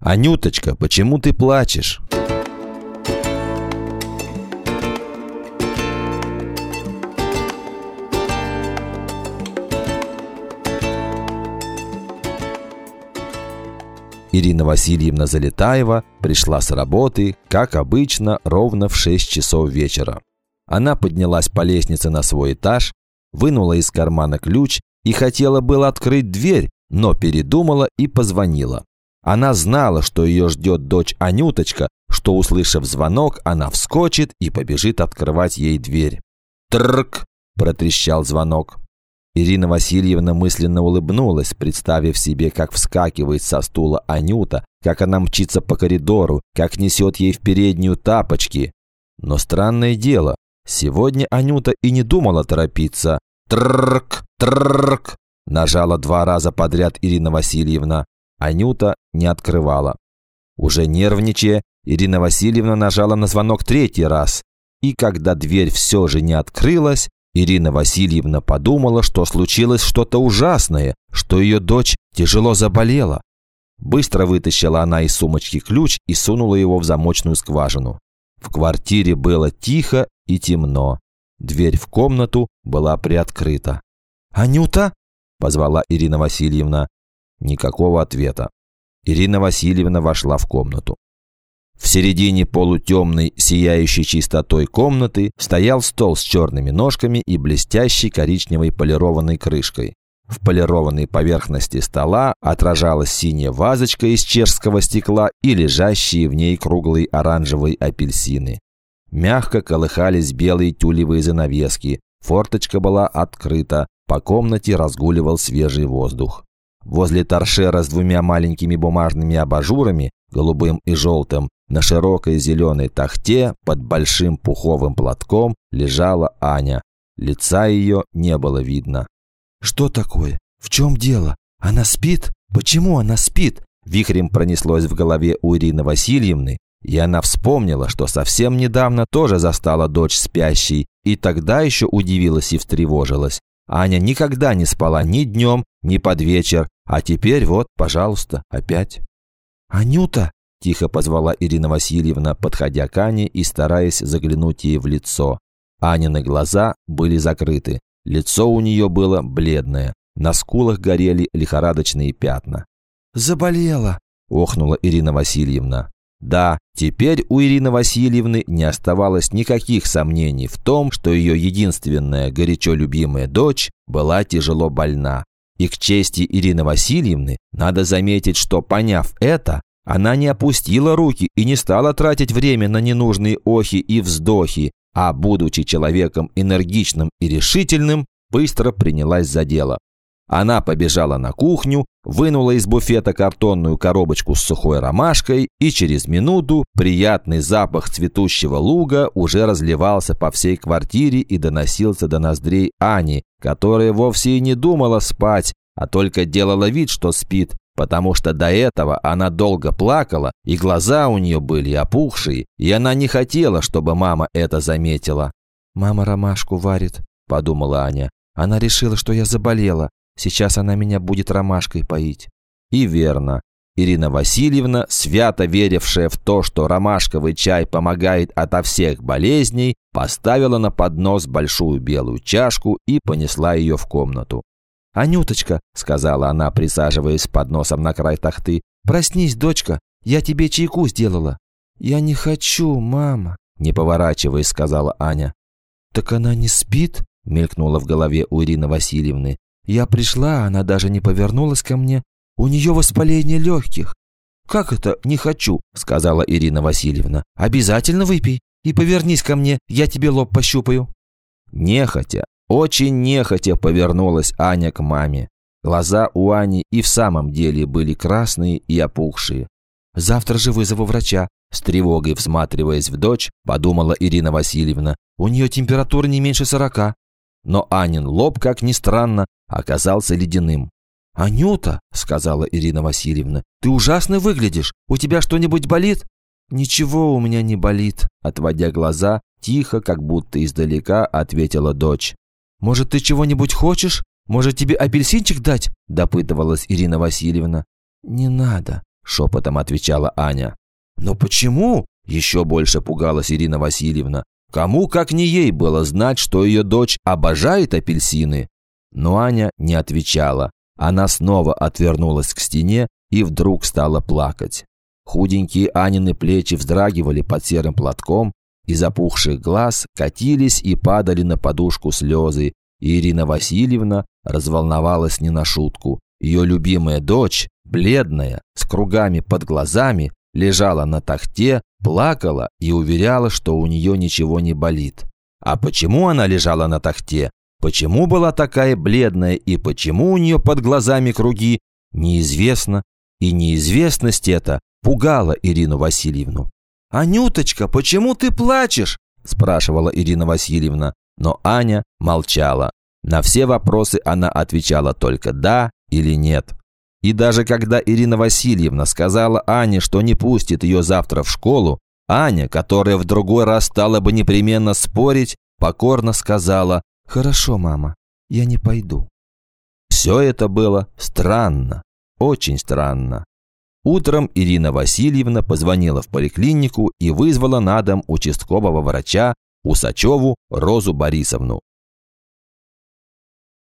«Анюточка, почему ты плачешь?» Ирина Васильевна Залетаева пришла с работы, как обычно, ровно в 6 часов вечера. Она поднялась по лестнице на свой этаж, вынула из кармана ключ и хотела было открыть дверь, но передумала и позвонила. Она знала, что ее ждет дочь Анюточка, что, услышав звонок, она вскочит и побежит открывать ей дверь. «Трррк!» – протрещал звонок. Ирина Васильевна мысленно улыбнулась, представив себе, как вскакивает со стула Анюта, как она мчится по коридору, как несет ей в переднюю тапочки. Но странное дело, сегодня Анюта и не думала торопиться. «Трррк! Трррк!» нажала 2 раза подряд Ирина Васильевна. Анюта не открывала. Уже нервничая, Ирина Васильевна нажала на звонок 3-й раз. И когда дверь все же не открылась, Ирина Васильевна подумала, что случилось что-то ужасное, что ее дочь тяжело заболела. Быстро вытащила она из сумочки ключ и сунула его в замочную скважину. В квартире было тихо и темно. Дверь в комнату была приоткрыта. «Анюта?» – позвала Ирина Васильевна. Никакого ответа. Ирина Васильевна вошла в комнату. В середине полутемной, сияющей чистотой комнаты стоял стол с черными ножками и блестящей коричневой полированной крышкой. В полированной поверхности стола отражалась синяя вазочка из чешского стекла и лежащие в ней круглые оранжевые апельсины. Мягко колыхались белые тюлевые занавески, форточка была открыта, по комнате разгуливал свежий воздух. Возле торшера с 2 маленькими бумажными абажурами, голубым и желтым, на широкой зеленой тахте под большим пуховым платком лежала Аня. Лица ее не было видно. «Что такое? В чем дело? Она спит? Почему она спит?» Вихрем пронеслось в голове у Ирины Васильевны, и она вспомнила, что совсем недавно тоже застала дочь спящей, и тогда еще удивилась и встревожилась. Аня никогда не спала ни днем, ни под вечер, а теперь вот, пожалуйста, опять. «Анюта!» – тихо позвала Ирина Васильевна, подходя к Ане и стараясь заглянуть ей в лицо. Анины глаза были закрыты, лицо у нее было бледное, на скулах горели лихорадочные пятна. «Заболела!» – охнула Ирина Васильевна. Да, теперь у Ирины Васильевны не оставалось никаких сомнений в том, что ее единственная горячо любимая дочь была тяжело больна. И к чести Ирины Васильевны надо заметить, что, поняв это, она не опустила руки и не стала тратить время на ненужные охи и вздохи, а, будучи человеком энергичным и решительным, быстро принялась за дело. Она побежала на кухню, вынула из буфета картонную коробочку с сухой ромашкой, и через минуту приятный запах цветущего луга уже разливался по всей квартире и доносился до ноздрей Ани, которая вовсе и не думала спать, а только делала вид, что спит, потому что до этого она долго плакала, и глаза у нее были опухшие, и она не хотела, чтобы мама это заметила. «Мама ромашку варит», – подумала Аня. «Она решила, что я заболела. Сейчас она меня будет ромашкой поить». И верно. Ирина Васильевна, свято верившая в то, что ромашковый чай помогает ото всех болезней, поставила на поднос большую белую чашку и понесла ее в комнату. «Анюточка», — сказала она, присаживаясь с подносом на край тахты, — «проснись, дочка, я тебе чайку сделала». «Я не хочу, мама», — не поворачиваясь, сказала Аня. «Так она не спит?» — мелькнула в голове у Ирины Васильевны. «Я пришла, она даже не повернулась ко мне. У нее воспаление легких». «Как это не хочу?» – сказала Ирина Васильевна. «Обязательно выпей и повернись ко мне, я тебе лоб пощупаю». Нехотя, очень нехотя повернулась Аня к маме. Глаза у Ани и в самом деле были красные и опухшие. «Завтра же вызову врача», – с тревогой всматриваясь в дочь, подумала Ирина Васильевна. «У нее температура не меньше 40. Но Анин лоб, как ни странно, оказался ледяным. «Анюта», — сказала Ирина Васильевна, — «ты ужасно выглядишь. У тебя что-нибудь болит?» «Ничего у меня не болит», — отводя глаза, тихо, как будто издалека, ответила дочь. «Может, ты чего-нибудь хочешь? Может, тебе апельсинчик дать?» — допытывалась Ирина Васильевна. «Не надо», — шепотом отвечала Аня. «Но почему?» – еще больше пугалась Ирина Васильевна. Кому, как не ей, было знать, что ее дочь обожает апельсины? Но Аня не отвечала. Она снова отвернулась к стене и вдруг стала плакать. Худенькие Анины плечи вздрагивали под серым платком, из опухших глаз катились и падали на подушку слезы, и Ирина Васильевна разволновалась не на шутку. Ее любимая дочь, бледная, с кругами под глазами, лежала на тахте, плакала и уверяла, что у нее ничего не болит. А почему она лежала на тахте? Почему была такая бледная и почему у нее под глазами круги? Неизвестно. И неизвестность эта пугала Ирину Васильевну. «Анюточка, почему ты плачешь?» – спрашивала Ирина Васильевна. Но Аня молчала. На все вопросы она отвечала только «да» или «нет». И даже когда Ирина Васильевна сказала Ане, что не пустит ее завтра в школу, Аня, которая в другой раз стала бы непременно спорить, покорно сказала: «Хорошо, мама, я не пойду». Все это было странно, очень странно. Утром Ирина Васильевна позвонила в поликлинику и вызвала на дом участкового врача Усачеву Розу Борисовну.